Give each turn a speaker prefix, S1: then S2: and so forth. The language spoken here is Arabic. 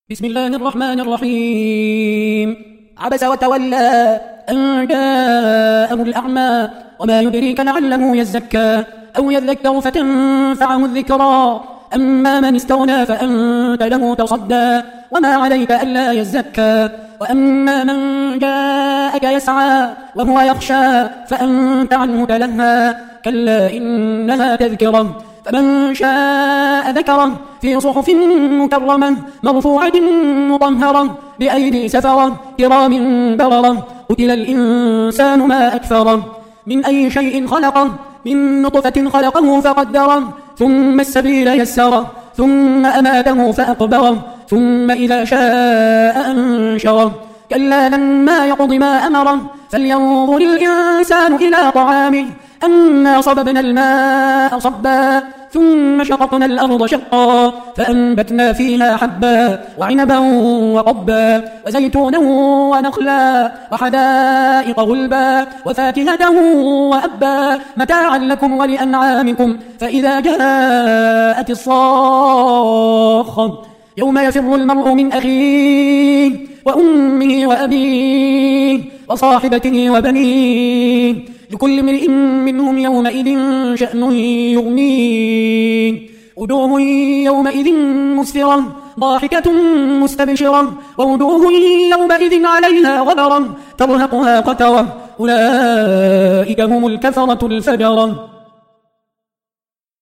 S1: بسم الله الرحمن الرحيم. عبس وتولى أن جاءه الأعمى وما يدريك لعله يزكى أو يذكر فتنفعه الذكرى أما من استغنى فأنت له تصدى وما عليك ألا يزكى وأما من جاءك يسعى وهو يخشى فأنت عنه تلهى كلا إنها تذكرة فمن شاء ذكره في صحف مكرمة مرفوعة مطهرة بأيدي سفرة كرام بررة قتل الإنسان ما أكفره من أي شيء خلقه من نطفة خلقه فقدره ثم السبيل يسره ثم أماته فأقبره ثم إذا شاء أنشره كلا لما يقض ما أمره فلينظر الإنسان إلى طعامه أنا صببنا الماء صبا ثم شققنا الأرض شقا فأنبتنا فيها حبا وعنبا وقبا وزيتونا ونخلا وحدائق غلبا وفاكهة وأبا متاعا لكم ولأنعامكم فإذا جاءت الصاخة يوم يفر المرء من أخيه وأمه وأبيه وصاحبته وبنيه لكل امرئ منهم يومئذ شأن يغنيه وجوه يومئذ مسفرة ضاحكة مستبشرة ووجوه يومئذ عليها غبرة ترهقها قترة أولئك هم الكفرة الفجرة.